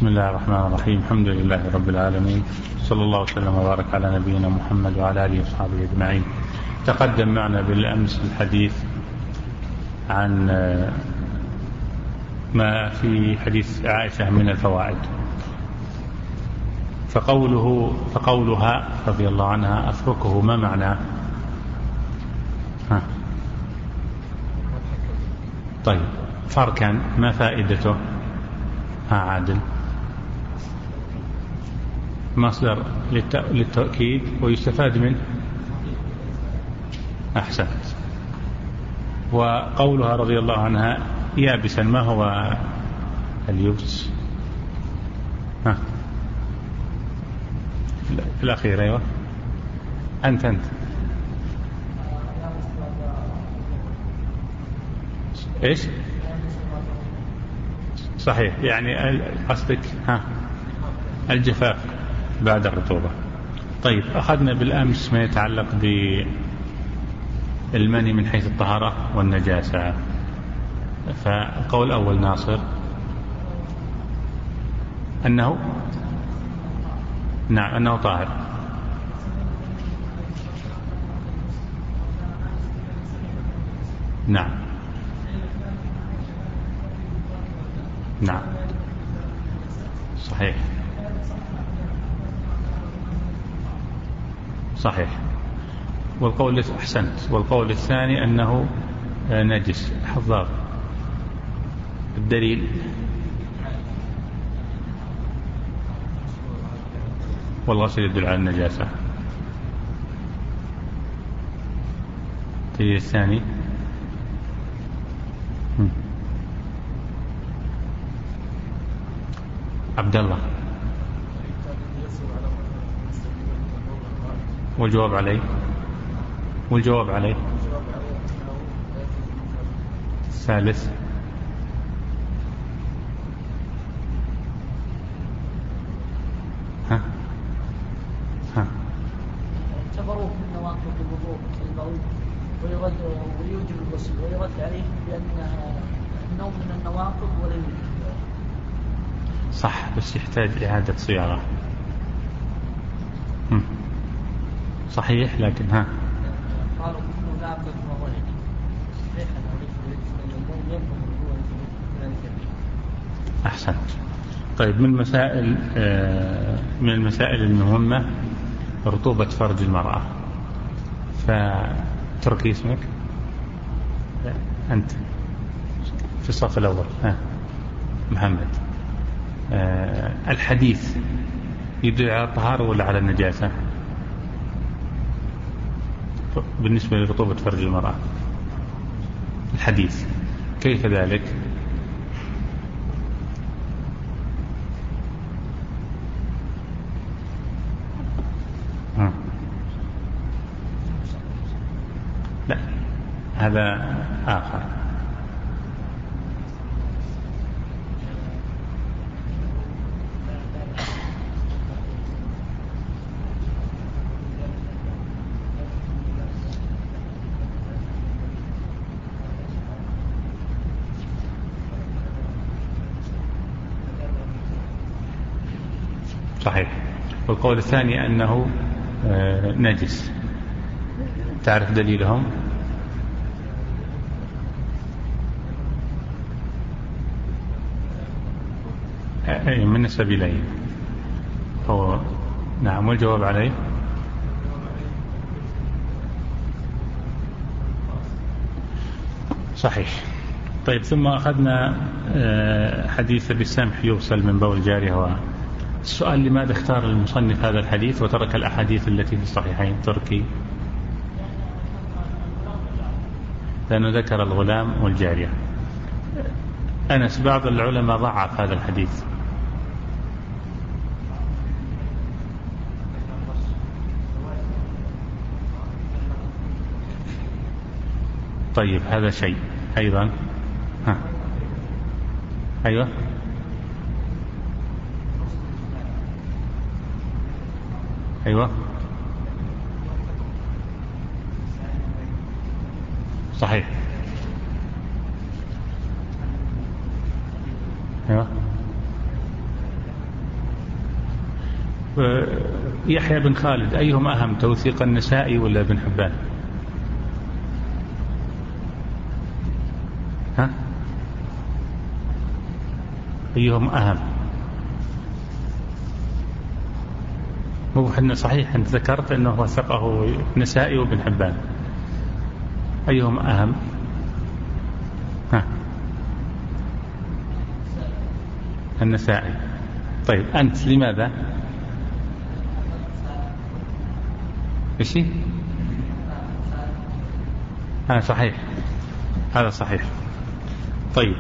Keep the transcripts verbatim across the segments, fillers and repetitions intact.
بسم الله الرحمن الرحيم. الحمد لله رب العالمين، صلى الله وسلم وبارك على نبينا محمد وعلى آله وصحبه أجمعين. تقدم معنا بالأمس الحديث عن ما في حديث عائشة من الفوائد، فقوله فقولها رضي الله عنها أفركه ما معناه؟ ها. طيب فركا ما فائدته؟ ها عادل. مصدر للتأكيد ويستفاد منه. أحسنت. وقولها رضي الله عنها يابسا ما هو اليبس؟ ها في الأخير. أيوة أنت أنت إيش صحيح، يعني قصدك ها الجفاف بعد الرطوبة. طيب أخذنا بالأمس ما يتعلق بالمني من حيث الطهارة والنجاسة. فالقول الأول ناصر أنه نعم أنه طاهر. نعم نعم صحيح صحيح. والقول أحسنت. والقول الثاني أنه نجس. حضار الدليل. والغسل يدل على النجاسة. الدليل الثاني عبد الله. والجواب عليه والجواب عليه الثالث ها ها اعتبروه من نواقض الوضوء البول ويرد ويوجب الغسل، ويرد عليه بأنها النوم من النواقض ولا يوجب. صح، بس يحتاج إعادة صياغة. صحيح، لكن ها قالوا كله ناقض وولد. أحسنت. طيب من المسائل من المسائل المهمة رطوبة فرج المرأة. فتركي اسمك أنت في الصف الأول. ها محمد. الحديث يدل على الطهارة ولا على النجاسة بالنسبة لرطوبة فرج المرأة؟ الحديث كيف ذلك؟ ها. لا هذا آخر. صحيح. والقول الثاني أنه نجس. تعرف دليلهم؟ من السبيلين هو. نعم. والجواب عليه صحيح. طيب ثم أخذنا حديث بالسمح يغسل من بول جارية. السؤال لماذا اختار المصنف هذا الحديث وترك الأحاديث التي في الصحيحين؟ تركي لأنه ذكر الغلام والجارية. أنس بعض العلماء ضعف هذا الحديث. طيب هذا شيء أيضا. ها. أيوة أيوة صحيح. أيوة يحيى بن خالد أيهم أهم، توثيق النسائي ولا ابن حبان؟ ها؟ أيهم أهم؟ مو حنا صحيح أنت ذكرت أنه وثقه النسائي وابن حبان، أيهم أهم؟ ها؟ النسائي. طيب أنت لماذا؟ إيش؟ ها صحيح، هذا صحيح. طيب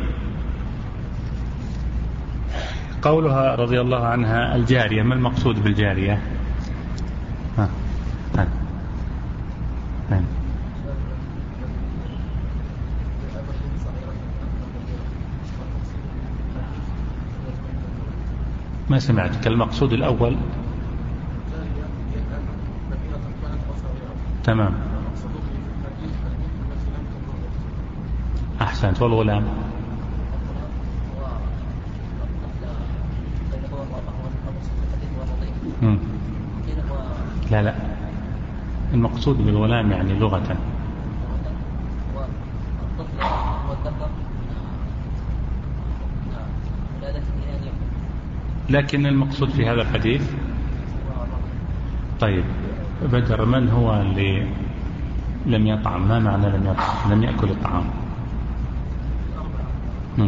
قولها رضي الله عنها الجارية، ما المقصود بالجارية؟ ها ها ها. ما سمعتك. المقصود الأول تمام، أحسنت. والغلام؟ مم. لا لا، المقصود بالغلام يعني لغة. لكن المقصود في هذا الحديث. طيب بدر، من هو اللي لم يطعم؟ ما معنى لم يطعم؟ لم يأكل الطعام. مم.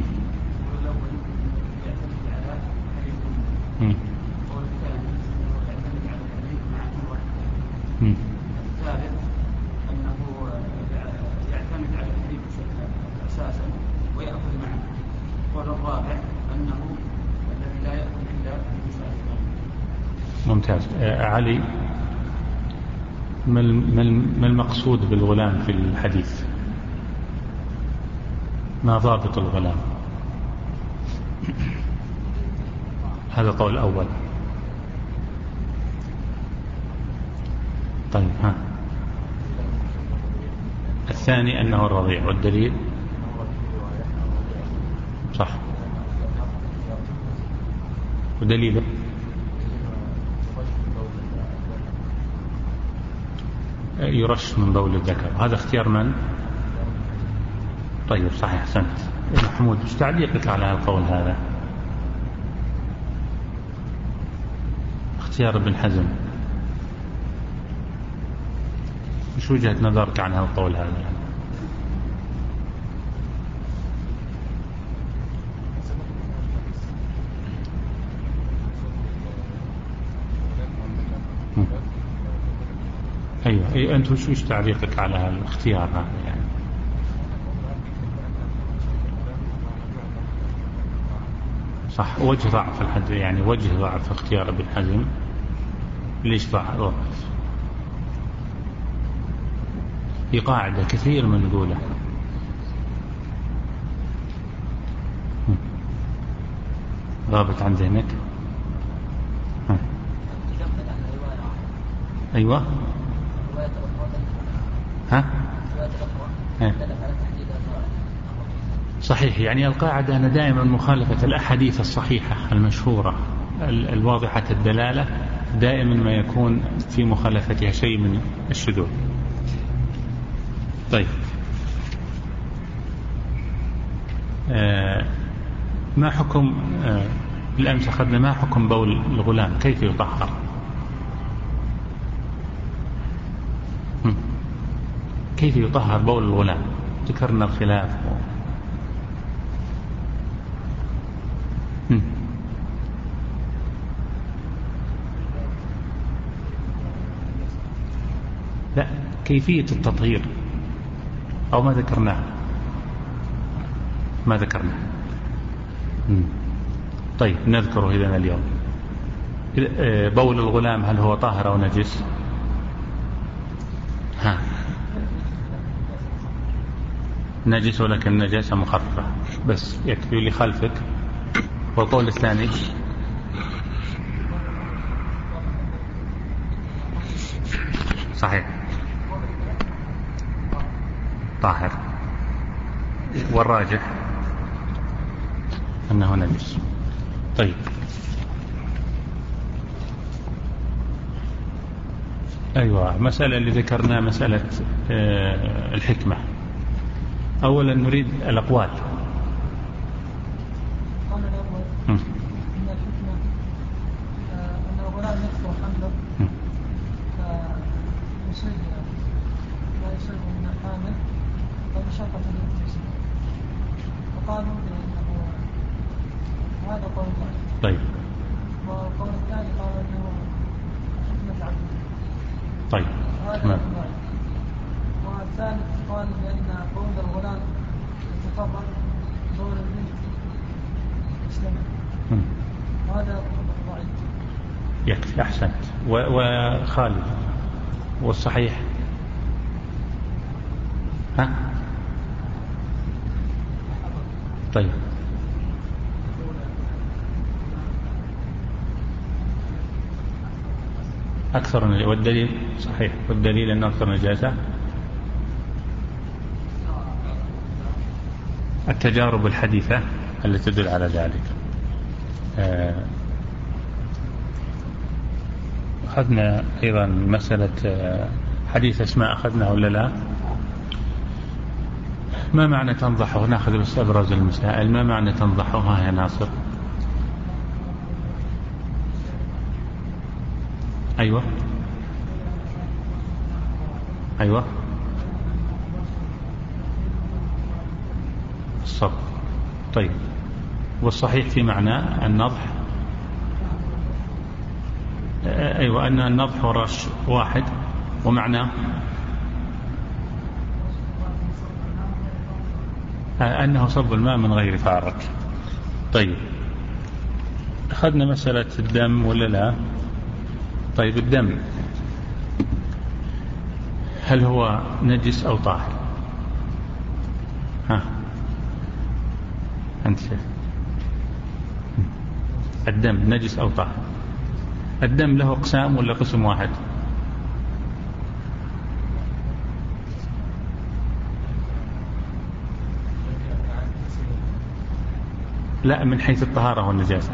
مم. مم. الثالث أنه يعتمد على الحديث أساسا ويأخذ معه. والرابع أنه الذي لا يأكل إلا المسافر. ممتاز. علي، ما المقصود بالغلام في الحديث؟ ما ضابط الغلام؟ هذا قول الأول. طيب ها، الثاني أنه الرضيع، والدليل؟ صح، ودليله؟ يرش من بول الذكر. هذا اختيار من؟ طيب صحيح، أحسنت. محمود، ايش تعليقك على القول هذا؟ اختيار ابن حزم، ايش وجهة نظرك عن هذا القول هذا؟ أيوة, أيوة. أنت وش تعليقك على هذا الاختيار هذا يعني؟ صح، وجه ضعف الحد يعني، وجه ضعف اختيار ابن حزم. ليش ضعف؟ في قاعدة كثير من نقوله. غابت عن ذهنك؟ ها. أيوة. ها؟ ها. صحيح، يعني القاعدة أن دائما مخالفة الأحاديث الصحيحة المشهورة الواضحة الدلالة دائما ما يكون في مخالفتها شيء من الشذوذ. طيب آه ما حكم آه بالأمس أخذنا ما حكم بول الغلام، كيف يطهر؟ كيف يطهر بول الغلام؟ ذكرنا الخلاف. لا، كيفية التطهير أو ما ذكرناه ما ذكرناه طيب نذكره إذن اليوم. بول الغلام هل هو طاهر أو نجس؟ ها، نجس ولكن نجاسة مخففة بس، يكفي اللي خلفك. والقول الثاني صحيح طاهر، والراجح أنه نجس. طيب أيوة، مسألة اللي ذكرنا مسألة الحكمة. أولا نريد الأقوال. قال الأول أن الحكمة أن الغلام يكفر حمله فيصيب لا يصيب من الحامل فبشرطة الابتسام، وقالوا بأنه هذا قول ضعيف. طيب. والقول الثاني قالوا أنه حكمة عبد. طيب. تمام. والثالث قال بأن قول الغلام يتفرق دور البنت يستمع، هذا ضعيف. يكفي. أحسنت. وخالد والصحيح ها؟ طيب. أكثر. والدليل صحيح، والدليل أنه أكثر نجاسة التجارب الحديثة التي تدل على ذلك. أخذنا أيضا مسألة حديث أسماء، أخذنا ولا لا؟ ما معنى تنضحه؟ نأخذ بس أبرز المسائل. ما معنى تنضحها يا ناصر؟ أيوة أيوة الصبر. طيب. والصحيح في معنى النضح أيوة أن النضح ورش واحد، ومعناه أنه صب الماء من غير فارق. طيب. أخذنا مسألة الدم ولا لا؟ طيب. الدم هل هو نجس أو طاهر؟ ها أنت شايف الدم نجس أو طاهر؟ الدم له أقسام ولا قسم واحد؟ لا، من حيث الطهارة والنجاسة.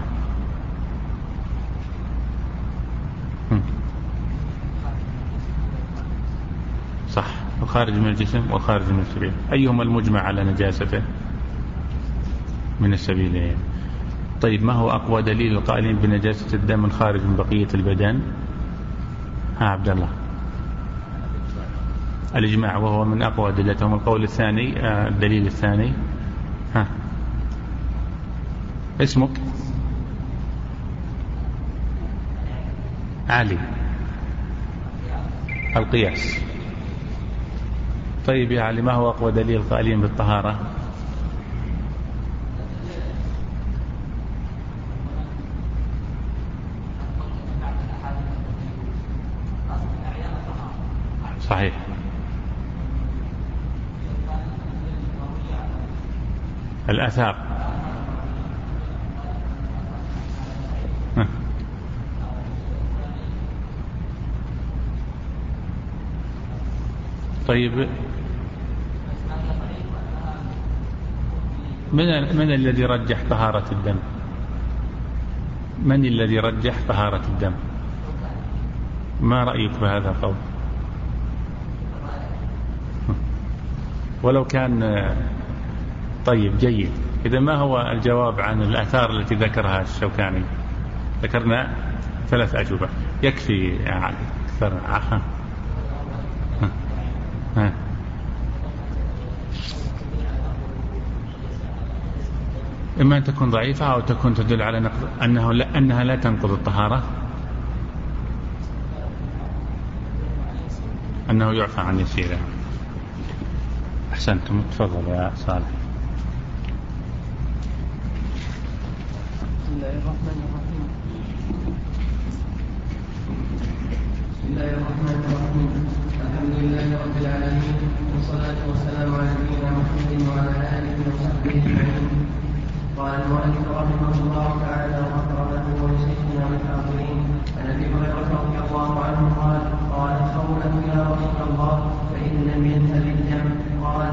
صح. وخارج من الجسم وخارج من السبيل. أيهما المجمع على نجاسته؟ من السبيلين. طيب. ما هو أقوى دليل القائلين بنجاسة الدم من خارج من بقية البدن؟ ها عبد الله. الإجماع، وهو من أقوى دليلهم. القول الثاني الدليل الثاني ها اسمك؟ علي. القياس. طيب يا علي، ما هو أقوى دليل القائلين بالطهارة؟ صحيح. الآثار. طيب. من من الذي رجح طهارة الدم؟ من الذي رجح طهارة الدم؟ ما رأيك بهذا القول؟ ولو كان طيب جيد. إذا ما هو الجواب عن الآثار التي ذكرها الشوكاني؟ ذكرنا ثلاث أجوبة. يكفي يا علي أكثر. ها. ها. إما أن تكون ضعيفة أو تكون تدل على نقض أنه لا أنها لا تنقض الطهارة، أنه يعفى عن يسيرها. أحسنتم. تفضل يا صالح. بسم الله الرحمن الرحيم. بسم الله الرحمن الرحيم. الحمد لله رب العالمين، والصلاة والسلام على نبينا محمد وعلى آله وصحبه أجمعين. قال المؤلف رحمه الله تعالى وغفر له ولشيخنا والحاضرين عن أبي هريرة رضي الله عنه قال: قالت خولة يا رسول الله فإن لم ينزل الدم قال: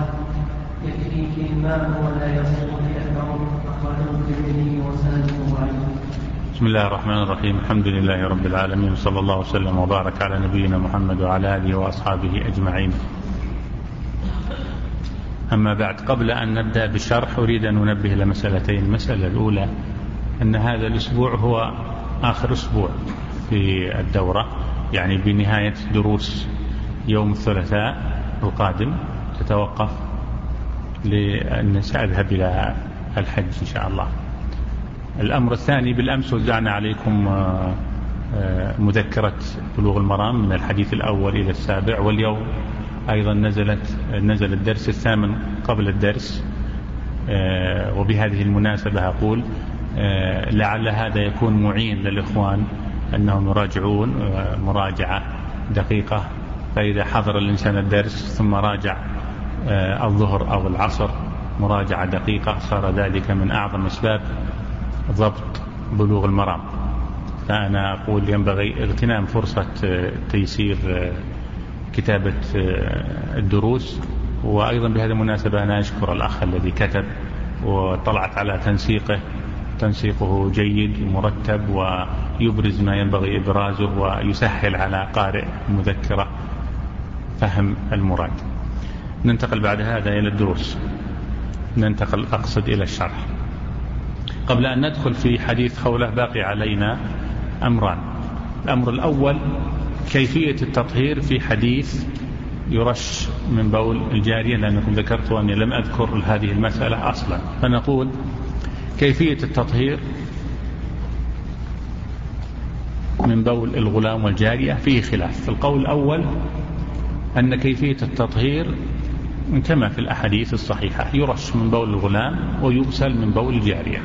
يكفيك الماء ولا يصير في الثوب. أخرجه الترمذي وسنده ضعيف. بسم الله الرحمن الرحيم. الحمد لله رب العالمين، صلى الله وسلم وبارك على نبينا محمد وعلى آله وأصحابه أجمعين. أما بعد، قبل أن نبدأ بالشرح أريد أن ننبه لمسألتين. المسألة الأولى أن هذا الأسبوع هو آخر أسبوع في الدورة، يعني بنهاية دروس يوم الثلاثاء القادم تتوقف، لأن سأذهب إلى الحج إن شاء الله. الأمر الثاني، بالأمس وزعنا عليكم مذكرة بلوغ المرام من الحديث الأول إلى السابع، واليوم أيضا نزلت نزل الدرس الثامن قبل الدرس. وبهذه المناسبة أقول لعل هذا يكون معين للإخوان أنهم يراجعون مراجعة دقيقة، فإذا حضر الإنسان الدرس ثم راجع الظهر أو العصر مراجعة دقيقة صار ذلك من أعظم أسباب ضبط بلوغ المرام. فأنا أقول ينبغي اغتنام فرصة تيسير كتابة الدروس. وأيضا بهذه المناسبة أنا أشكر الأخ الذي كتب وطلعت على تنسيقه، تنسيقه جيد ومرتب ويبرز ما ينبغي إبرازه ويسهل على قارئ المذكرة فهم المراد. ننتقل بعد هذا إلى الدروس، ننتقل أقصد إلى الشرح. قبل أن ندخل في حديث خولة باقي علينا أمران. الأمر الأول كيفية التطهير في حديث يرش من بول الجارية، لأنكم ذكرتوا أني لم أذكر هذه المسألة أصلا. فنقول كيفية التطهير من بول الغلام والجارية فيه خلاف. القول الأول أن كيفية التطهير كما في الأحاديث الصحيحة، يرش من بول الغلام ويغسل من بول الجارية.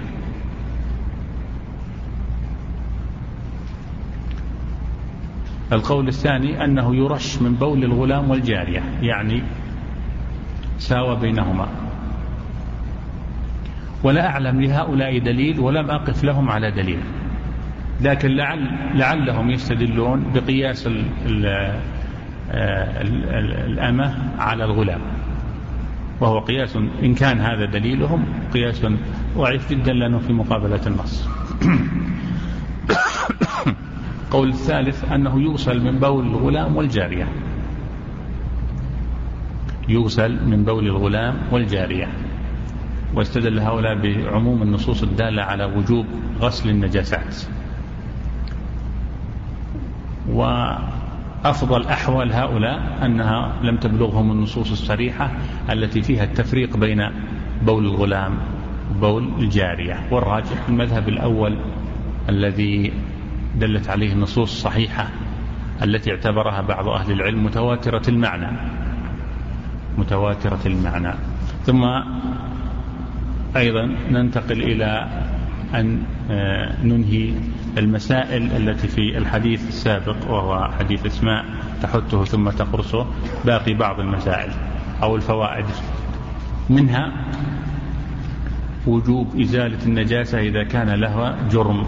القول الثاني أنه يرش من بول الغلام والجارية، يعني ساوى بينهما. ولا أعلم لهؤلاء دليل ولم أقف لهم على دليل، لكن لعل لعلهم يستدلون بقياس ال ال ال الأمة على الغلام، وهو قياس إن كان هذا دليلهم قياس ضعيف جدا لأنه في مقابلة النص. القول الثالث أنه يغسل من بول الغلام والجارية، يغسل من بول الغلام والجارية. واستدل هؤلاء بعموم النصوص الدالة على وجوب غسل النجاسات. وأفضل أحوال هؤلاء أنها لم تبلغهم النصوص الصريحة التي فيها التفريق بين بول الغلام وبول الجارية. والراجح المذهب الأول الذي دلت عليه النصوص الصحيحة التي اعتبرها بعض أهل العلم متواترة المعنى، متواترة المعنى. ثم أيضا ننتقل إلى أن ننهي المسائل التي في الحديث السابق، وهو حديث اسماء تحته ثم تقرصه. باقي بعض المسائل أو الفوائد، منها وجوب إزالة النجاسة إذا كان لها جرم.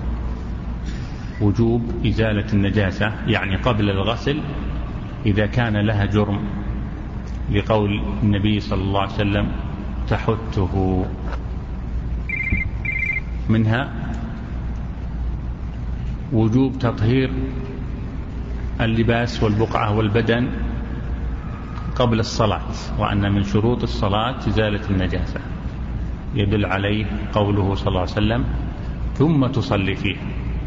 وجوب إزالة النجاسة يعني قبل الغسل إذا كان لها جرم، لقول النبي صلى الله عليه وسلم تحته. منها وجوب تطهير اللباس والبقعة والبدن قبل الصلاة، وأن من شروط الصلاة إزالة النجاسة، يدل عليه قوله صلى الله عليه وسلم ثم تصلي فيه.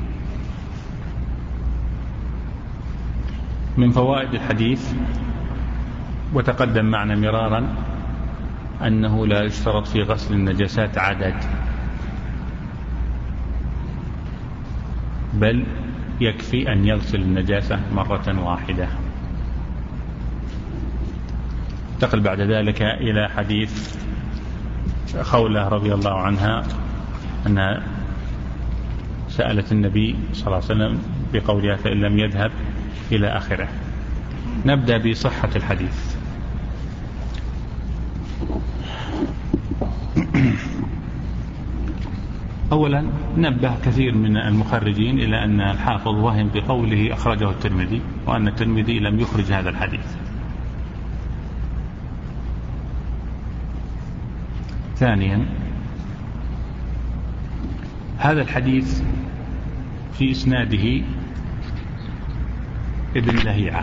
من فوائد الحديث وتقدم معنا مرارا أنه لا يشترط في غسل النجاسات عدد، بل يكفي أن يغسل النجاسة مرة واحدة. انتقل بعد ذلك إلى حديث خولة رضي الله عنها أنها سألت النبي صلى الله عليه وسلم بقولها فإن لم يذهب إلى آخره. نبدأ بصحة الحديث. أولا نبه كثير من المخرجين إلى أن الحافظ وهم بقوله أخرجه الترمذي، وأن الترمذي لم يخرج هذا الحديث. ثانيا هذا الحديث في إسناده ابن لهيعة،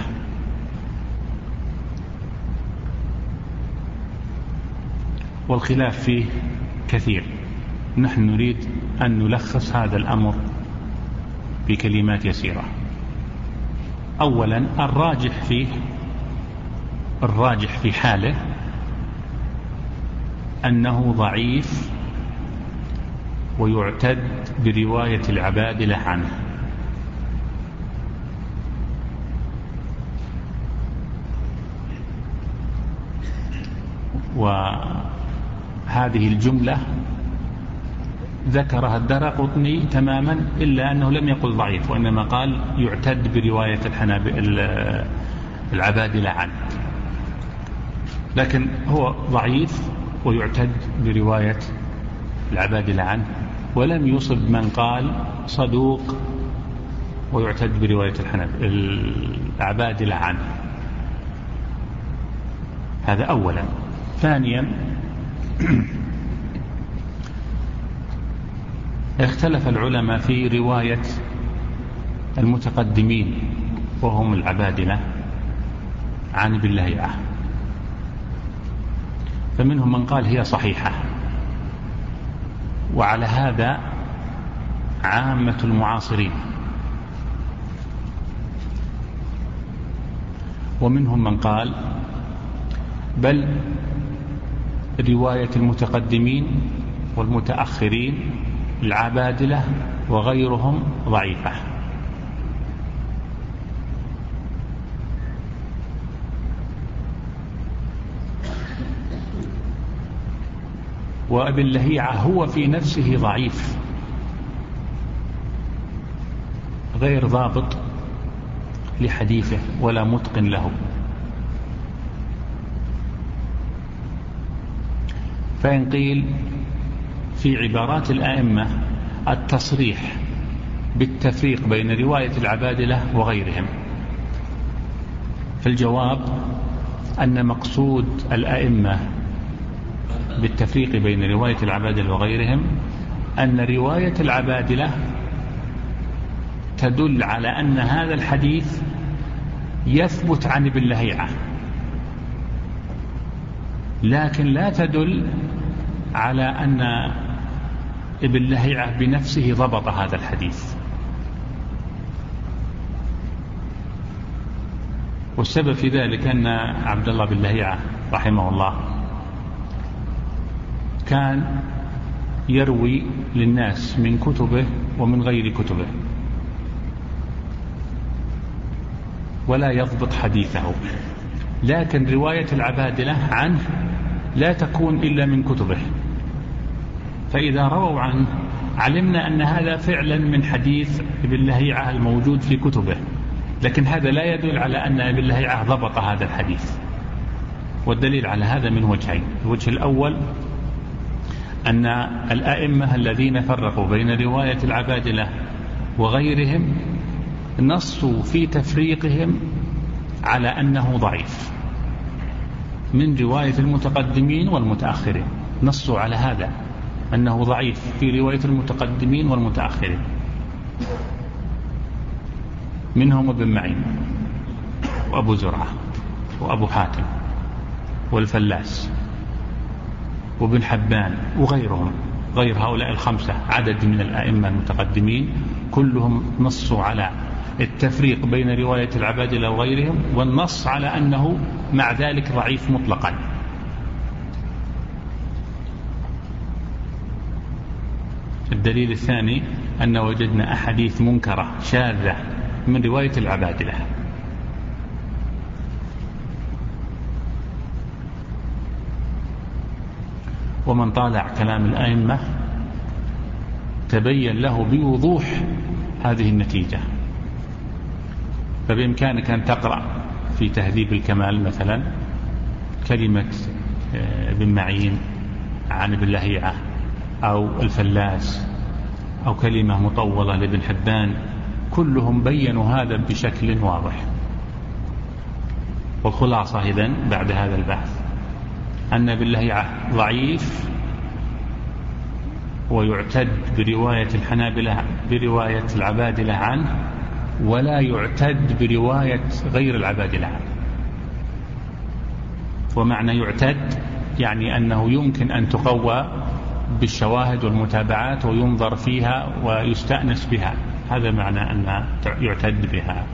والخلاف فيه كثير. نحن نريد أن نلخص هذا الأمر بكلمات يسيرة. أولا الراجح فيه الراجح في حاله أنه ضعيف ويعتد برواية العبادلة عنه. وهذه الجملة ذكرها الدارقطني تماما، إلا أنه لم يقل ضعيف، وإنما قال يعتد برواية العبادلة عنه، لكن هو ضعيف ويعتد برواية العبادلة عنه، ولم يصب من قال صدوق ويعتد برواية العبادلة عنه. هذا أولا. ثانيا اختلف العلماء في رواية المتقدمين وهم العبادلة عن ابن لهيعة، فمنهم من قال هي صحيحة، وعلى هذا عامة المعاصرين، ومنهم من قال بل رواية المتقدمين والمتأخرين العبادلة وغيرهم ضعيفة. وابن لهيعة هو في نفسه ضعيف غير ضابط لحديثه ولا متقن له، فإن قيل في عبارات الآئمة التصريح بالتفريق بين رواية العبادلة وغيرهم، فالجواب أن مقصود الآئمة بالتفريق بين رواية العبادلة وغيرهم أن رواية العبادلة تدل على أن هذا الحديث يثبت عن ابن لهيعة، لكن لا تدل على أن ابن لهيعة بنفسه ضبط هذا الحديث. والسبب في ذلك أن عبد الله بن لهيعة رحمه الله كان يروي للناس من كتبه ومن غير كتبه، ولا يضبط حديثه، لكن رواية العبادلة عنه لا تكون إلا من كتبه، فإذا رووا عنه علمنا أن هذا فعلا من حديث ابن لهيعة الموجود في كتبه، لكن هذا لا يدل على أن ابن لهيعة ضبط هذا الحديث. والدليل على هذا من وجهين: الوجه الأول أن الآئمة الذين فرقوا بين رواية العبادلة وغيرهم نصوا في تفريقهم على أنه ضعيف من رواية المتقدمين والمتأخرين، نصوا على هذا أنه ضعيف في رواية المتقدمين والمتأخرين، منهم ابن معين وأبو زرعة وأبو حاتم والفلاس وابن حبان وغيرهم، غير هؤلاء الخمسة عدد من الآئمة المتقدمين كلهم نصوا على التفريق بين رواية العبادلة وغيرهم، والنص على أنه مع ذلك ضعيف مطلقا. الدليل الثاني أن وجدنا أحاديث منكرة شاذة من رواية العبادلة، ومن طالع كلام الآئمة تبين له بوضوح هذه النتيجة. فبإمكانك أن تقرأ في تهذيب الكمال مثلا كلمة ابن معين عن ابن لهيعة أو الفلاس أو كلمة مطولة لابن حبان، كلهم بينوا هذا بشكل واضح. والخلاصة إذن بعد هذا البحث أن ابن لهيعة ضعيف ويعتد برواية الحنابلة برواية العبادلة عنه، ولا يعتد برواية غير العبادلة عنه. ومعنى يعتد يعني أنه يمكن أن تقوى بالشواهد والمتابعات وينظر فيها ويستأنس بها، هذا معنى أن يعتد بها.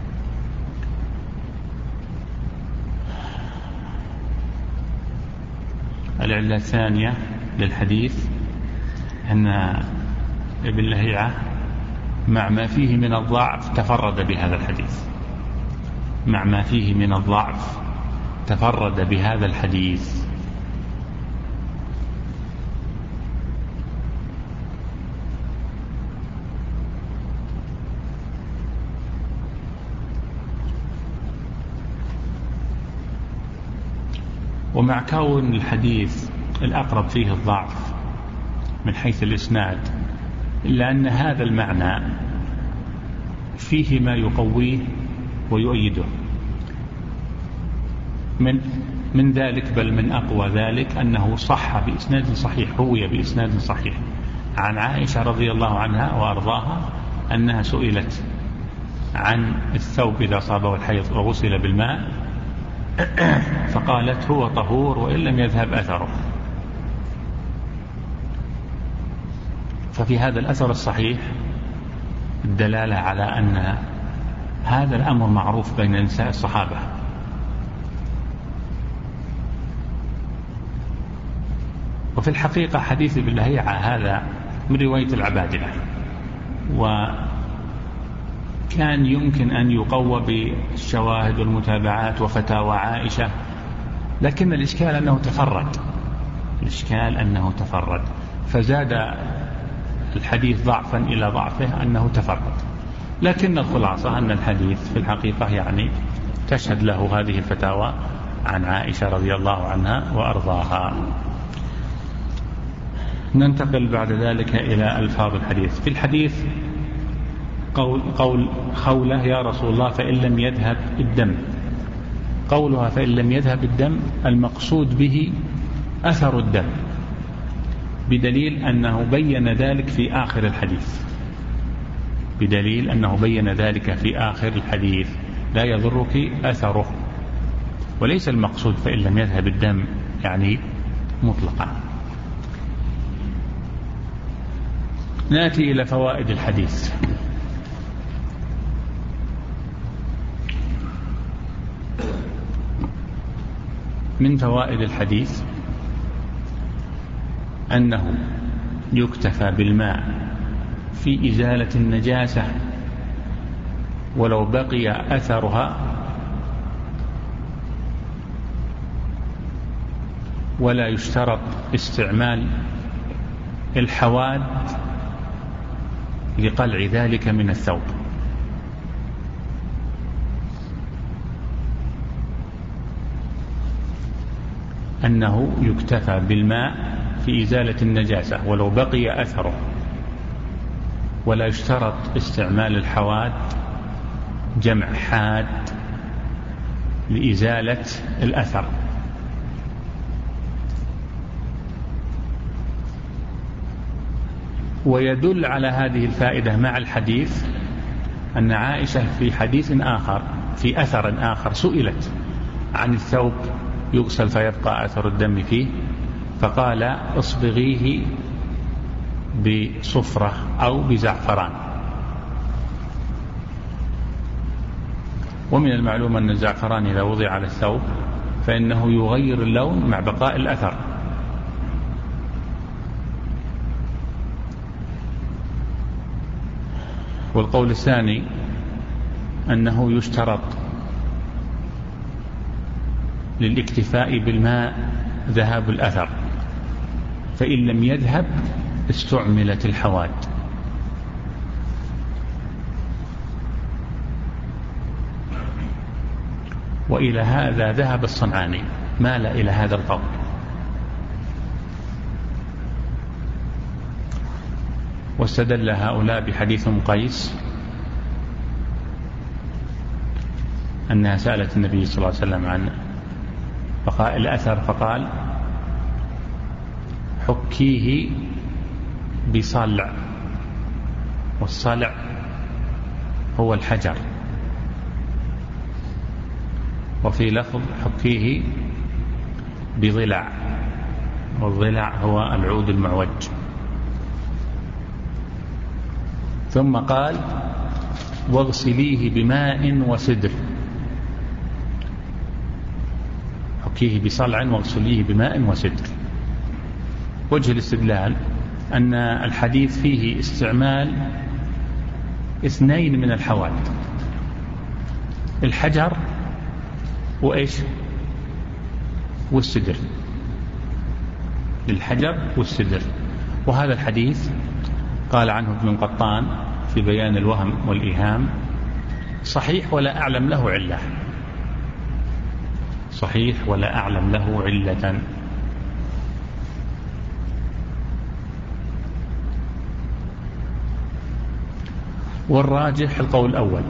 العلة الثانية للحديث أن ابن لهيعة مع ما فيه من الضعف تفرد بهذا الحديث، مع ما فيه من الضعف تفرد بهذا الحديث. ومع كون الحديث الأقرب فيه الضعف من حيث الإسناد، إلا أن هذا المعنى فيه ما يقويه ويؤيده. من من ذلك بل من أقوى ذلك أنه صح بإسناد صحيح، روي بإسناد صحيح عن عائشة رضي الله عنها وأرضاها أنها سئلت عن الثوب إذا صابه الحيض وغسل بالماء فقالت هو طهور وإن لم يذهب أثره. ففي هذا الأثر الصحيح الدلالة على أن هذا الأمر معروف بين نساء الصحابة. وفي الحقيقة حديث ابن لهيعة هذا من رواية العبادلة، وكان يمكن أن يقوى بالشواهد والمتابعات وفتاوى عائشة، لكن الإشكال أنه تفرد، الإشكال أنه تفرد فزاد الحديث ضعفا إلى ضعفه أنه تفرد. لكن الخلاصة أن الحديث في الحقيقة يعني تشهد له هذه الفتاوى عن عائشة رضي الله عنها وأرضاها. ننتقل بعد ذلك إلى ألفاظ الحديث. في الحديث قول, قول خولة يا رسول الله فإن لم يذهب الدم. قولها فإن لم يذهب الدم المقصود به أثر الدم، بدليل أنه بين ذلك في آخر الحديث، بدليل أنه بين ذلك في آخر الحديث لا يضرك أثره، وليس المقصود فإن لم يذهب الدم يعني مطلقا. نأتي إلى فوائد الحديث. من فوائد الحديث أنه يكتفى بالماء في إزالة النجاسة ولو بقي أثرها، ولا يشترط استعمال الحواد لقلع ذلك من الثوب. أنه يكتفى بالماء في إزالة النجاسة ولو بقي أثره، ولا يشترط استعمال الحواد جمع حاد لإزالة الأثر. ويدل على هذه الفائدة مع الحديث أن عائشة في حديث آخر في أثر آخر سئلت عن الثوب يغسل فيبقى أثر الدم فيه، فقال اصبغيه بصفرة أو بزعفران. ومن المعلوم أن الزعفران إذا وضع على الثوب فإنه يغير اللون مع بقاء الأثر. والقول الثاني أنه يشترط للاكتفاء بالماء ذهاب الأثر، فإن لم يذهب استعملت الحواد. وإلى هذا ذهب الصنعاني، مال إلى هذا القول. واستدل هؤلاء بحديث أم قيس أنها سألت النبي صلى الله عليه وسلم عن بقاء الأثر فقال حكيه بصلع، والصلع هو الحجر، وفي لفظ حكيه بضلع، والضلع هو العود المعوج. ثم قال واغسليه بماء وسدر، حكيه بصلع واغسليه بماء وسدر. وجه الاستدلال أن الحديث فيه استعمال اثنين من الحوادث، الحجر وإيش والسدر، الحجر والسدر. وهذا الحديث قال عنه ابن قطان في بيان الوهم والإيهام صحيح ولا أعلم له علة، صحيح ولا أعلم له علة. والراجح القول الأول.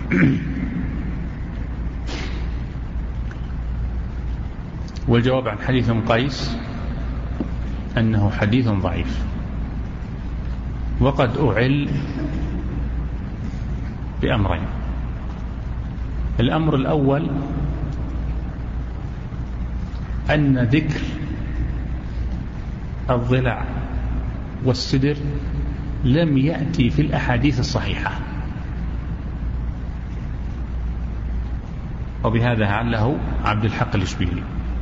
والجواب عن حديث أم قيس أنه حديث ضعيف، وقد أعل بأمرين. الأمر الأول أن ذكر الضلع والسدر لم يأتي في الأحاديث الصحيحة، وبهذا عله عبد الحق الإشبيلي.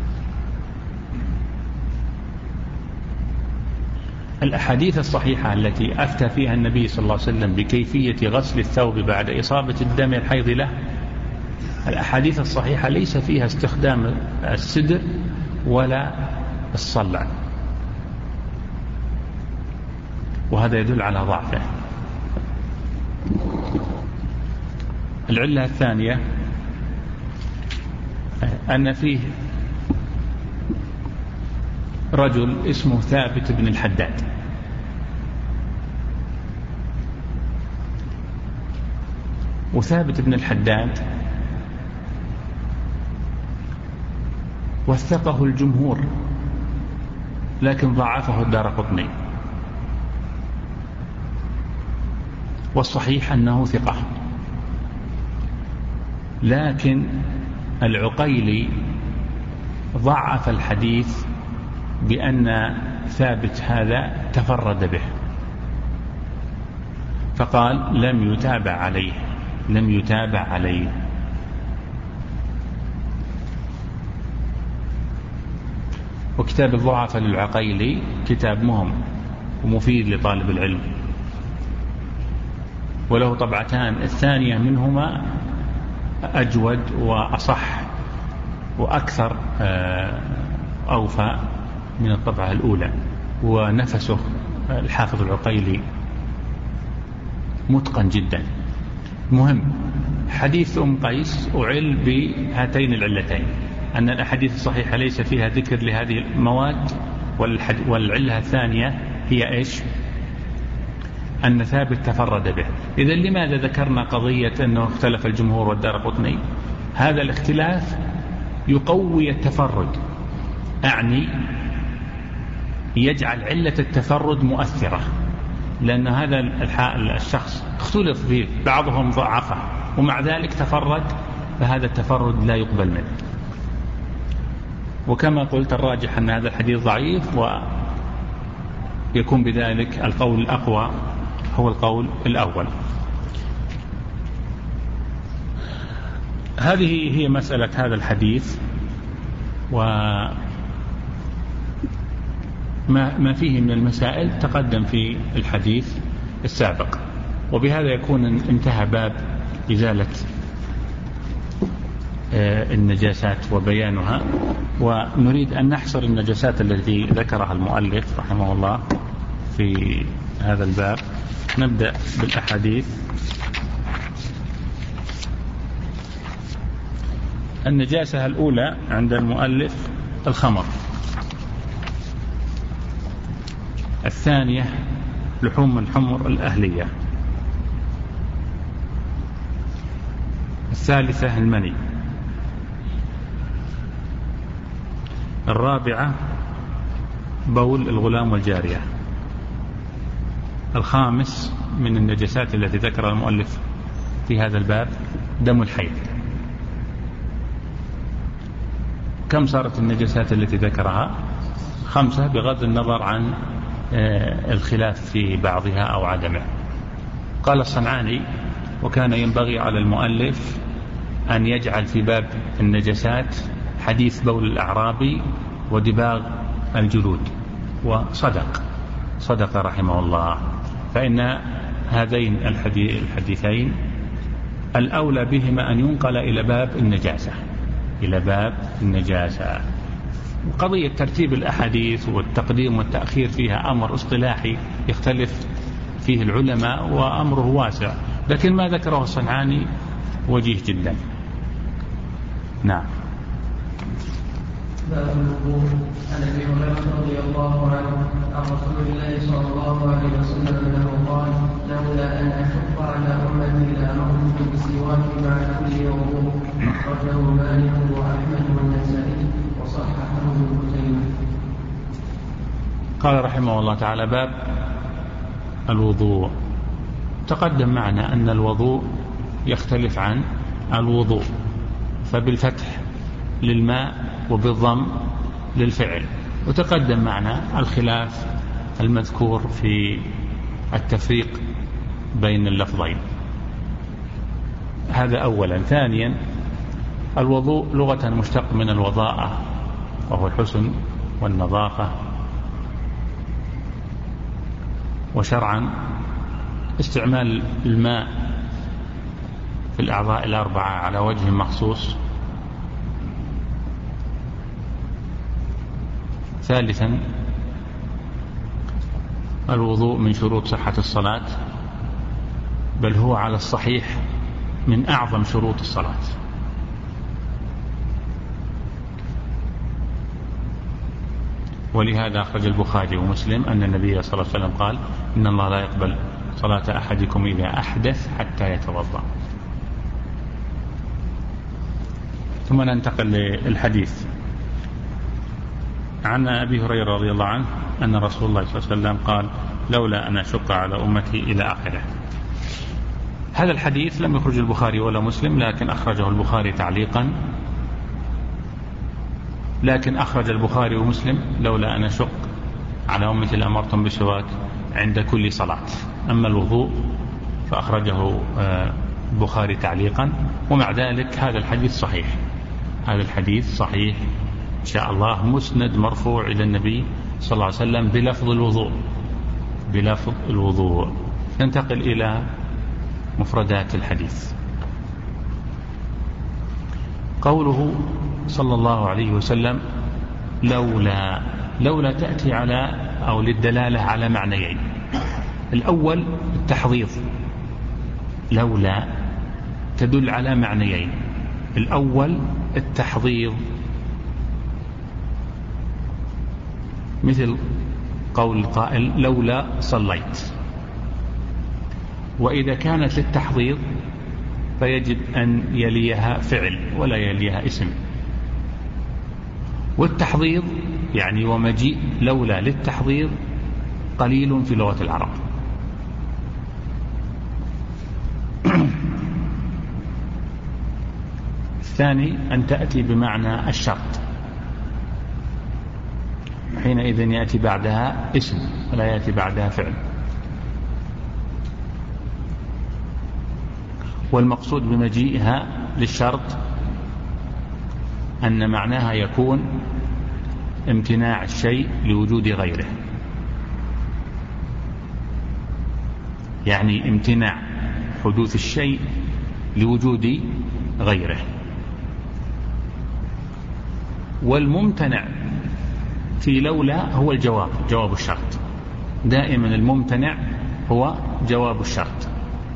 الأحاديث الصحيحة التي أفتى فيها النبي صلى الله عليه وسلم بكيفية غسل الثوب بعد إصابة الدم الحيض له، الأحاديث الصحيحة ليس فيها استخدام السدر ولا الصلع، وهذا يدل على ضعفه. العلة الثانية أن فيه رجل اسمه ثابت بن الحداد، وثابت بن الحداد وثقه الجمهور لكن ضعفه الدارقطني، والصحيح أنه ثقة. لكن العقيلي ضعف الحديث بأن ثابت هذا تفرد به، فقال لم يتابع عليه، لم يتابع عليه. وكتاب الضعف للعقيلي كتاب مهم ومفيد لطالب العلم، وله طبعتان، الثانية منهما أجود وأصح وأكثر أوفى من الطبعة الأولى، ونفسه الحافظ العقيلي متقن جدا. مهم، حديث أم قيس أعل بهاتين العلتين، أن الأحاديث الصحيحة ليس فيها ذكر لهذه المواد، والعلة الثانية هي إيش؟ أن ثابت تفرد به. إذا لماذا ذكرنا قضية أنه اختلف الجمهور والدارقطني؟ هذا الاختلاف يقوي التفرد، أعني يجعل علة التفرد مؤثرة، لأن هذا الشخص اختلف فيه، بعضهم ضعفه ومع ذلك تفرد، فهذا التفرد لا يقبل منه. وكما قلت الراجح أن هذا الحديث ضعيف، ويكون بذلك القول الأقوى هو القول الأول. هذه هي مسألة هذا الحديث وما ما فيه من المسائل تقدم في الحديث السابق. وبهذا يكون انتهى باب إزالة النجاسات وبيانها، ونريد أن نحصر النجاسات التي ذكرها المؤلف رحمه الله في هذا الباب. نبدأ بالأحاديث. النجاسة الأولى عند المؤلف الخمر، الثانية لحوم الحمر الأهلية، الثالثة المني، الرابعة بول الغلام والجارية، الخامس من النجاسات التي ذكر المؤلف في هذا الباب دم الحيض. كم صارت النجاسات التي ذكرها؟ خمسة بغض النظر عن الخلاف في بعضها أو عدمه. قال الصنعاني: وكان ينبغي على المؤلف أن يجعل في باب النجاسات حديث بول الأعرابي ودباغ الجلود. وصدق صدق رحمه الله، فإن هذين الحديثين الأولى بهما أن ينقل إلى باب النجاسة إلى باب النجاسة. وقضية ترتيب الأحاديث والتقديم والتأخير فيها أمر اصطلاحي يختلف فيه العلماء وأمره واسع، لكن ما ذكره الصنعاني وجيه جدا. نعم. باب الوضوء. عن ابي هريره رضي الله عنه عن رسول الله صلى الله عليه وسلم انه قال: لولا ان اشق على امتي لامرتهم بالسواك مع كل وضوء. اخرجه مالك واحمد والنسائي وصححه ابن خزيمه. قال رحمه الله تعالى: باب الوضوء. تقدم معنا أن الوضوء يختلف عن الوضوء، فبالفتح للماء وبالضم للفعل. وتقدم معنا الخلاف المذكور في التفريق بين اللفظين. هذا أولا. ثانيا، الوضوء لغة مشتق من الوضاءة وهو الحسن والنظافة، وشرعا استعمال الماء في الأعضاء الأربعة على وجه مخصوص. ثالثا، الوضوء من شروط صحة الصلاة، بل هو على الصحيح من أعظم شروط الصلاة. ولهذا أخرج البخاري ومسلم أن النبي صلى الله عليه وسلم قال: إن الله لا يقبل صلاة أحدكم إذا أحدث حتى يتوضأ. ثم ننتقل للحديث. عن أبي هريرة رضي الله عنه أن رسول الله صلى الله عليه وسلم قال: لولا أن أشق على أمتي إلى آخره. هذا الحديث لم يخرج البخاري ولا مسلم، لكن أخرجه البخاري تعليقا، لكن أخرج البخاري ومسلم: لولا أن أشق على أمتي لأمرتم بسواك عند كل صلاة. أما الوضوء فأخرجه البخاري تعليقا، ومع ذلك هذا الحديث صحيح. هذا الحديث صحيح إن شاء الله، مسند مرفوع إلى النبي صلى الله عليه وسلم بلفظ الوضوء بلفظ الوضوء. ننتقل إلى مفردات الحديث. قوله صلى الله عليه وسلم: لولا. لولا تأتي على أو للدلالة على معنيين. الأول التحضيض، لولا تدل على معنيين. الأول التحضيض، مثل قول القائل: لولا صليت. وإذا كانت للتحضيض فيجب أن يليها فعل ولا يليها اسم. والتحضيض يعني ومجيء لولا للتحضيض قليل في لغة العرب. الثاني أن تأتي بمعنى الشرط، حينئذ يأتي بعدها اسم ولا يأتي بعدها فعل. والمقصود بمجيئها للشرط أن معناها يكون امتناع الشيء لوجود غيره، يعني امتناع حدوث الشيء لوجود غيره. والممتنع في لولا هو الجواب، جواب الشرط. دائما الممتنع هو جواب الشرط.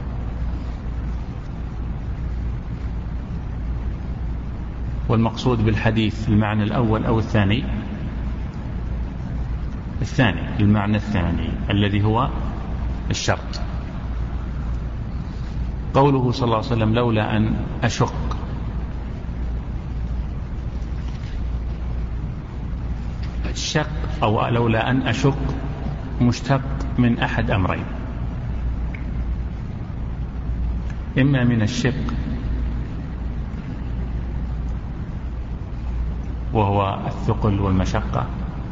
والمقصود بالحديث المعنى الأول أو الثاني؟ الثاني، المعنى الثاني الذي هو الشرط. قوله صلى الله عليه وسلم: لولا أن أشق. الشق أو لولا أن أشق مشتق من أحد أمرين: إما من الشق وهو الثقل والمشقة،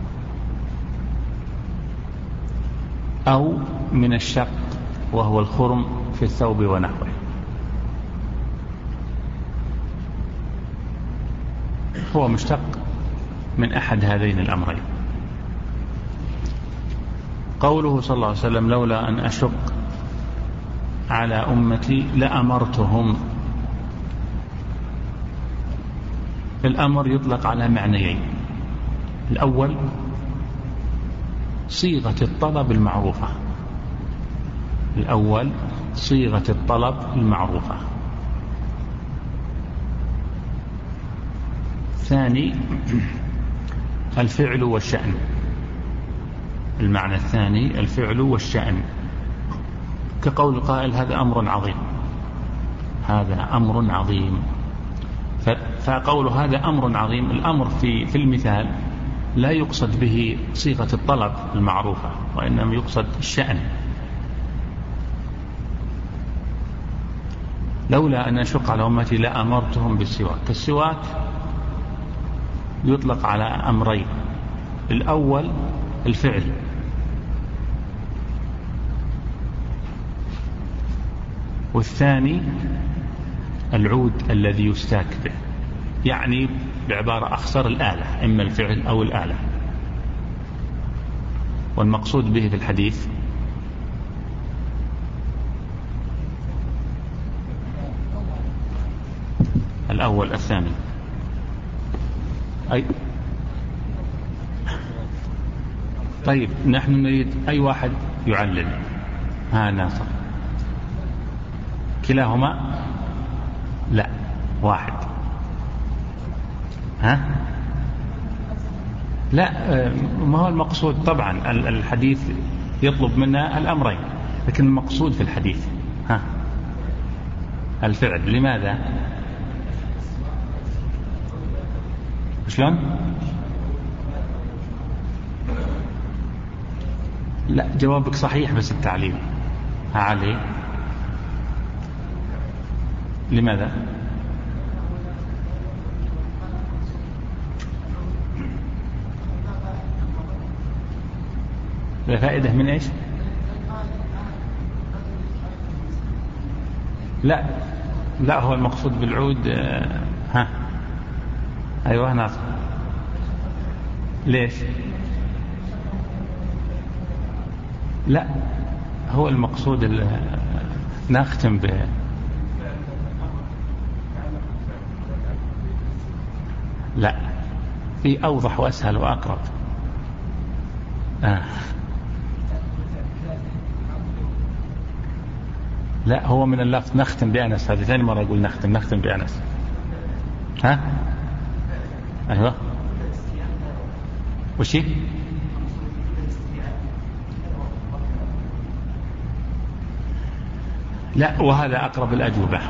أو من الشق وهو الخرم في الثوب ونحوه. هو مشتق من أحد هذين الأمرين. قوله صلى الله عليه وسلم لولا أن أشق على أمتي لأمرتهم، الأمر يطلق على معنيين. الأول صيغة الطلب المعروفة، الأول صيغة الطلب المعروفة. الثاني الفعل والشأن. المعنى الثاني الفعل والشأن، كقول القائل هذا أمر عظيم، هذا أمر عظيم. فقول هذا أمر عظيم، الأمر في في المثال لا يقصد به صيغة الطلب المعروفة، وإنما يقصد الشأن. لولا أن أشق على أمتي لأمرتهم بالسواك. السواك يطلق على أمرين، الأول الفعل، والثاني العود الذي يستاك به، يعني بعبارة أخصر الآلة، إما الفعل أو الآلة. والمقصود به في الحديث الأول الثاني. أي طيب نحن نريد أي واحد يعلل. ها ناصر، كلاهما؟ لا، واحد. ها لا، ما هو المقصود؟ طبعا الحديث يطلب منا الأمرين، لكن المقصود في الحديث ها الفعل. لماذا؟ شلون؟ لا، جوابك صحيح بس التعليل. ها علي، لماذا؟ فائدة من ايش؟ لا لا، هو المقصود بالعود. ها ايوه ناصر، ليش؟ لا، هو المقصود نختم به. لا، في أوضح وأسهل وأقرب. آه. لا، هو من اللفظ نختم بأنس، هذه ثاني مرة أقول نختم نختم بأنس. ها أيوة، وشي؟ لا، وهذا أقرب الأجوبة.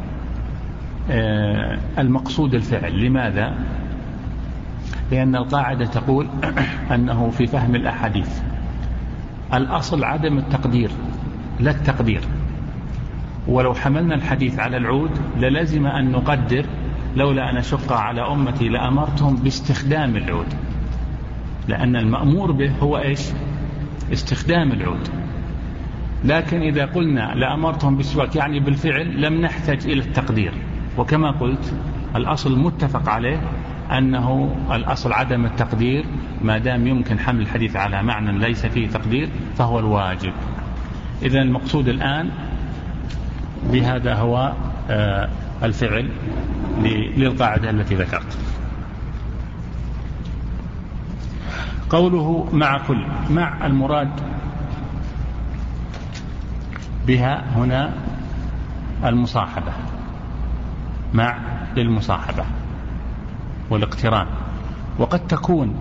آه المقصود الفعل. لماذا؟ لأن القاعدة تقول أنه في فهم الأحاديث الأصل عدم التقدير لا التقدير. ولو حملنا الحديث على العود للزم أن نقدر لولا أن أشق على أمتي لأمرتهم باستخدام العود، لأن المأمور به هو إيش؟ استخدام العود. لكن إذا قلنا لأمرتهم بالسواك يعني بالفعل لم نحتاج إلى التقدير. وكما قلت الأصل متفق عليه أنه الأصل عدم التقدير، ما دام يمكن حمل الحديث على معنى ليس فيه تقدير فهو الواجب. إذن المقصود الآن بهذا هو آه الفعل للقاعدة التي ذكرت. قوله مع كل، مع المراد بها هنا المصاحبة، مع للمصاحبة والاقتران، وقد تكون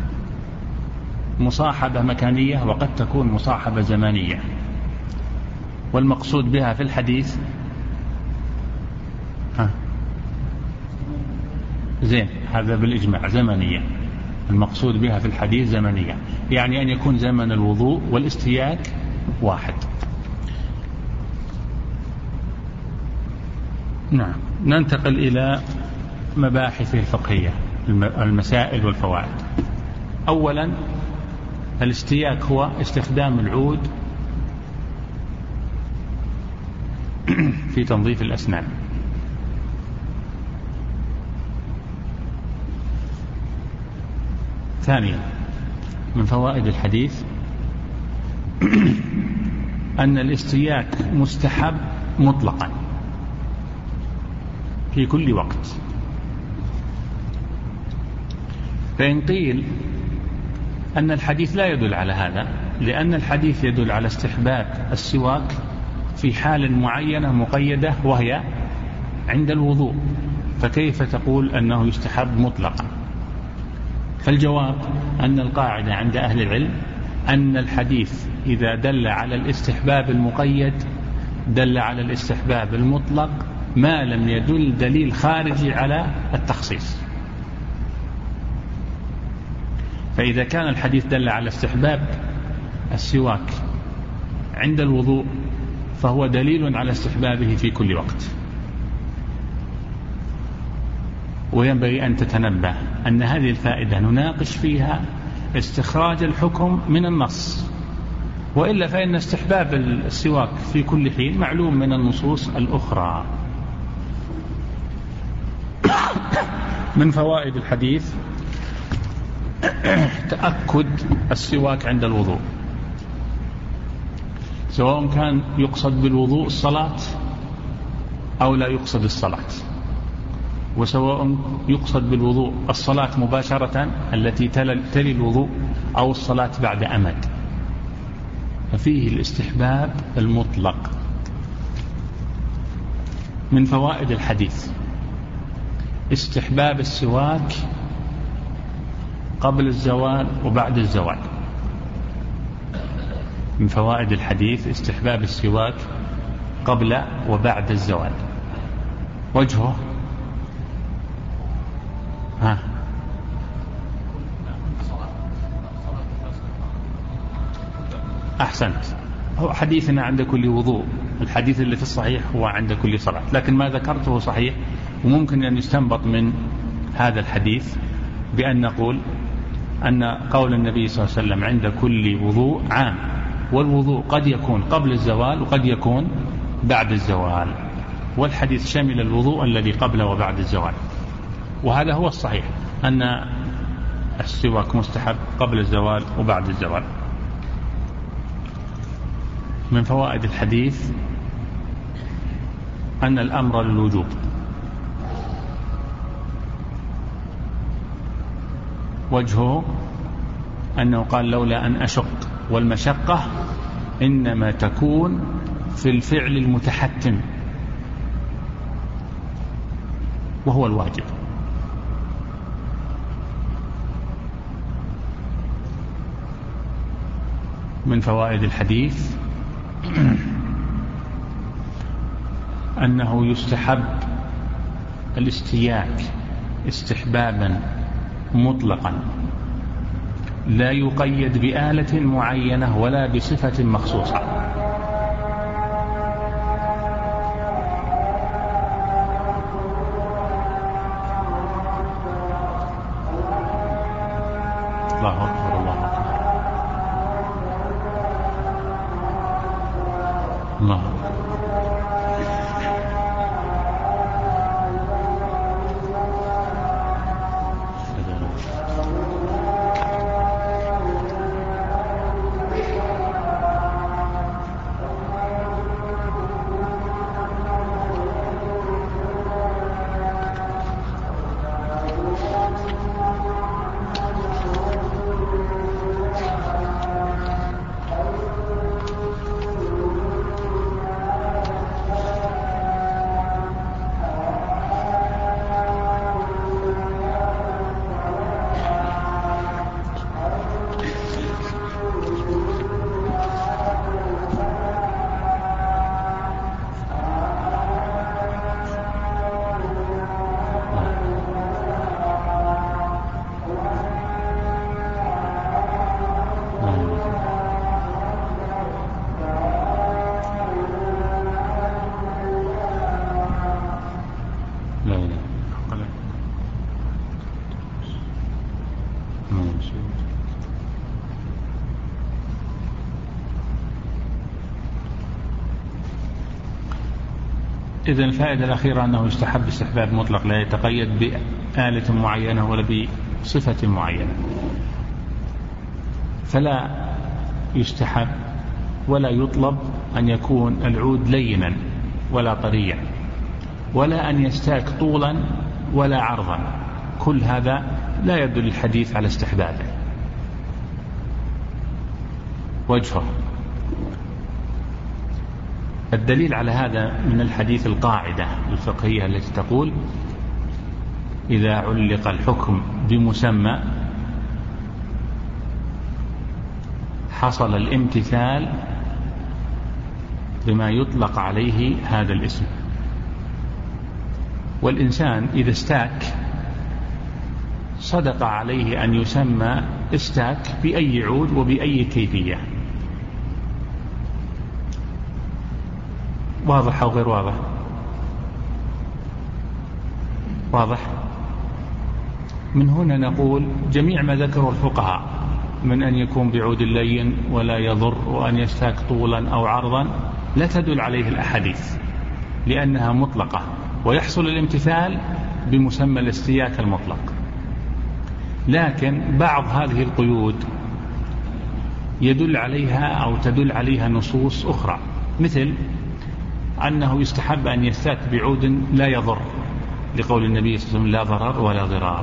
مصاحبة مكانية وقد تكون مصاحبة زمانية. والمقصود بها في الحديث ها زين، هذا بالإجماع زمنية. المقصود بها في الحديث زمنية، يعني أن يكون زمن الوضوء والاستياك واحد. نعم. ننتقل إلى مباحث الفقهية، المسائل والفوائد. أولا، الاستياك هو استخدام العود في تنظيف الأسنان. ثانيا، من فوائد الحديث أن الاستياك مستحب مطلقا في كل وقت. فإن قيل أن الحديث لا يدل على هذا، لأن الحديث يدل على استحباب السواك في حال معينة مقيدة وهي عند الوضوء، فكيف تقول أنه يستحب مطلقا؟ فالجواب أن القاعدة عند أهل العلم أن الحديث إذا دل على الاستحباب المقيد دل على الاستحباب المطلق ما لم يدل دليل خارجي على التخصيص. فإذا كان الحديث دل على استحباب السواك عند الوضوء فهو دليل على استحبابه في كل وقت. وينبغي أن تتنبه أن هذه الفائدة نناقش فيها استخراج الحكم من النص، وإلا فإن استحباب السواك في كل حين معلوم من النصوص الأخرى. من فوائد الحديث تأكد السواك عند الوضوء، سواء كان يقصد بالوضوء الصلاة أو لا يقصد الصلاة، وسواء يقصد بالوضوء الصلاة مباشرة التي تلي الوضوء أو الصلاة بعد أمد، ففيه الاستحباب المطلق. من فوائد الحديث استحباب السواك قبل الزوال وبعد الزوال. من فوائد الحديث استحباب السواك قبل وبعد الزوال. وجهه ها أحسنت، هو حديثنا عند كل وضوء، الحديث اللي في الصحيح هو عند كل صلاة، لكن ما ذكرته صحيح، وممكن أن يستنبط من هذا الحديث بأن نقول أن قول النبي صلى الله عليه وسلم عند كل وضوء عام، والوضوء قد يكون قبل الزوال وقد يكون بعد الزوال، والحديث شمل الوضوء الذي قبل وبعد الزوال، وهذا هو الصحيح أن السواك مستحب قبل الزوال وبعد الزوال. من فوائد الحديث أن الأمر للوجوب، وجهه أنه قال لولا أن أشق، والمشقة إنما تكون في الفعل المتحتم وهو الواجب. من فوائد الحديث أنه يستحب الاستياك استحبابا مطلقا لا يقيد بآلة معينة ولا بصفة مخصوصة. الله أكبر الله أكبر الله أكبر. إذن الفائدة الأخيرة أنه يستحب استحباب مطلق لا يتقيد بآلة معينة ولا بصفة معينة، فلا يستحب ولا يطلب أن يكون العود لينا ولا طريا، ولا أن يستاك طولا ولا عرضا، كل هذا لا يدل الحديث على استحبابه. وجهه الدليل على هذا من الحديث القاعدة الفقهية التي تقول: إذا علق الحكم بمسمى حصل الامتثال بما يطلق عليه هذا الاسم. والإنسان إذا استاك صدق عليه أن يسمى استاك بأي عود وبأي كيفية. واضح أو غير واضح؟ واضح. من هنا نقول جميع ما ذكره الفقهاء من أن يكون بعود لين ولا يضر وأن يستاك طولا أو عرضا لا تدل عليه الأحاديث، لأنها مطلقة ويحصل الامتثال بمسمى الاستياك المطلق. لكن بعض هذه القيود يدل عليها أو تدل عليها نصوص أخرى، مثل أنه يستحب أن يستاك بعود لا يضر، لقول النبي صلى الله عليه وسلم: لا ضرر ولا ضرار.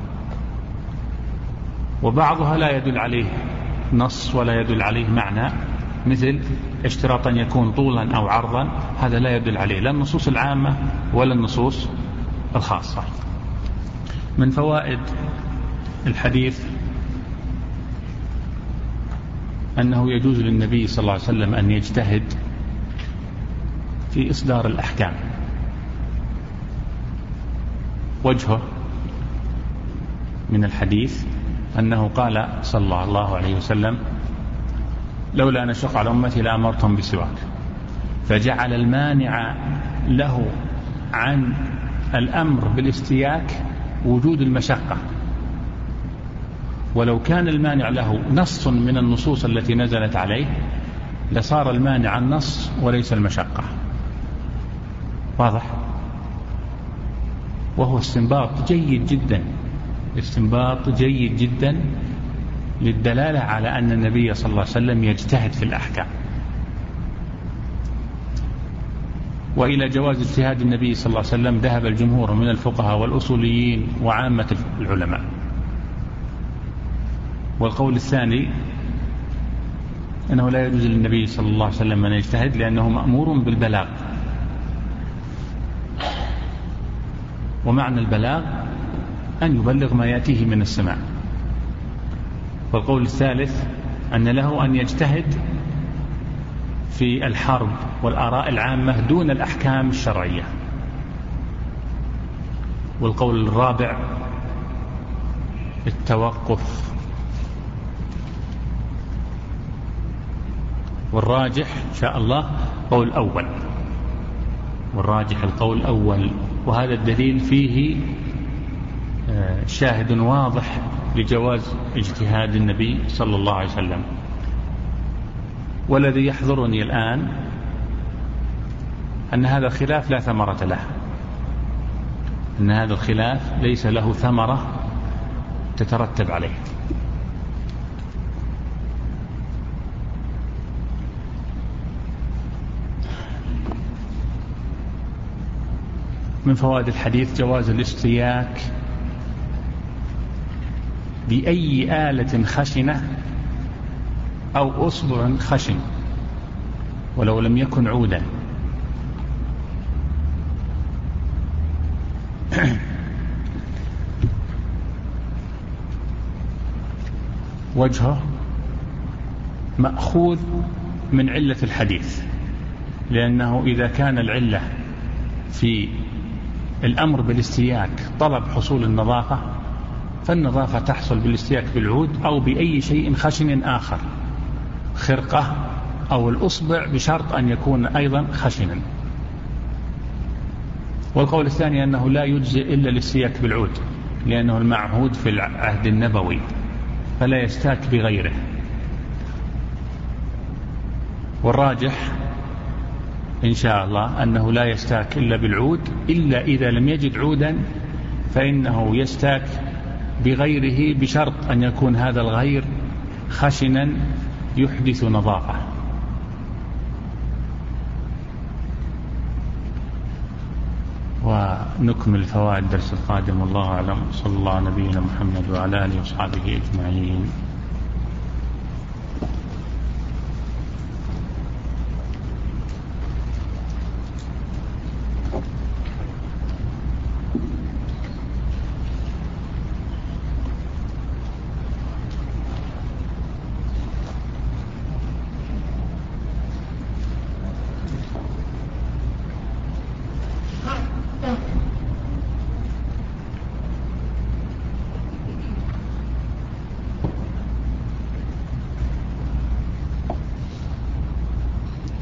وبعضها لا يدل عليه نص ولا يدل عليه معنى، مثل اشتراط أن يكون طولا أو عرضا، هذا لا يدل عليه لا النصوص العامة ولا النصوص الخاصة. من فوائد الحديث أنه يجوز للنبي صلى الله عليه وسلم أن يجتهد في إصدار الأحكام. وجهه من الحديث أنه قال صلى الله عليه وسلم: لولا أن أشق على أمتي لأمرتهم بالسواك، فجعل المانع له عن الأمر بالاستياك وجود المشقة، ولو كان المانع له نص من النصوص التي نزلت عليه لصار المانع النص وليس المشقة. واضح؟ وهو استنباط جيد جدا، استنباط جيد جدا للدلالة على أن النبي صلى الله عليه وسلم يجتهد في الأحكام، وإلى جواز اجتهاد النبي صلى الله عليه وسلم ذهب الجمهور من الفقهاء والأصوليين وعامة العلماء. والقول الثاني أنه لا يجوز للنبي صلى الله عليه وسلم أن يجتهد، لأنه مأمور بالبلاغ، ومعنى البلاغ أن يبلغ ما يأتيه من السماء. والقول الثالث أن له أن يجتهد في الحرب والآراء العامة دون الأحكام الشرعية. والقول الرابع التوقف. والراجح إن شاء الله قول أول، والراجح القول الأول، وهذا الدليل فيه شاهد واضح لجواز اجتهاد النبي صلى الله عليه وسلم. والذي يحضرني الآن أن هذا الخلاف لا ثمرة له، أن هذا الخلاف ليس له ثمرة تترتب عليه. من فوائد الحديث جواز الاستياك بأي آلة خشنة أو أصبع خشن ولو لم يكن عودا. وجهه مأخوذ من علة الحديث، لأنه إذا كان العلة في الأمر بالاستياك طلب حصول النظافة، فالنظافة تحصل بالاستياك بالعود أو بأي شيء خشن آخر، خرقة أو الأصبع، بشرط أن يكون أيضا خشنا. والقول الثاني أنه لا يجزئ إلا الاستياك بالعود، لأنه المعهود في العهد النبوي، فلا يستاك بغيره. والراجح إن شاء الله أنه لا يستاك إلا بالعود، إلا إذا لم يجد عودا فإنه يستاك بغيره، بشرط أن يكون هذا الغير خشنا يحدث نظافة. ونكمل فوائد الدرس القادم، والله أعلم. صلى الله على نبينا محمد وعلى آله وصحبه أجمعين.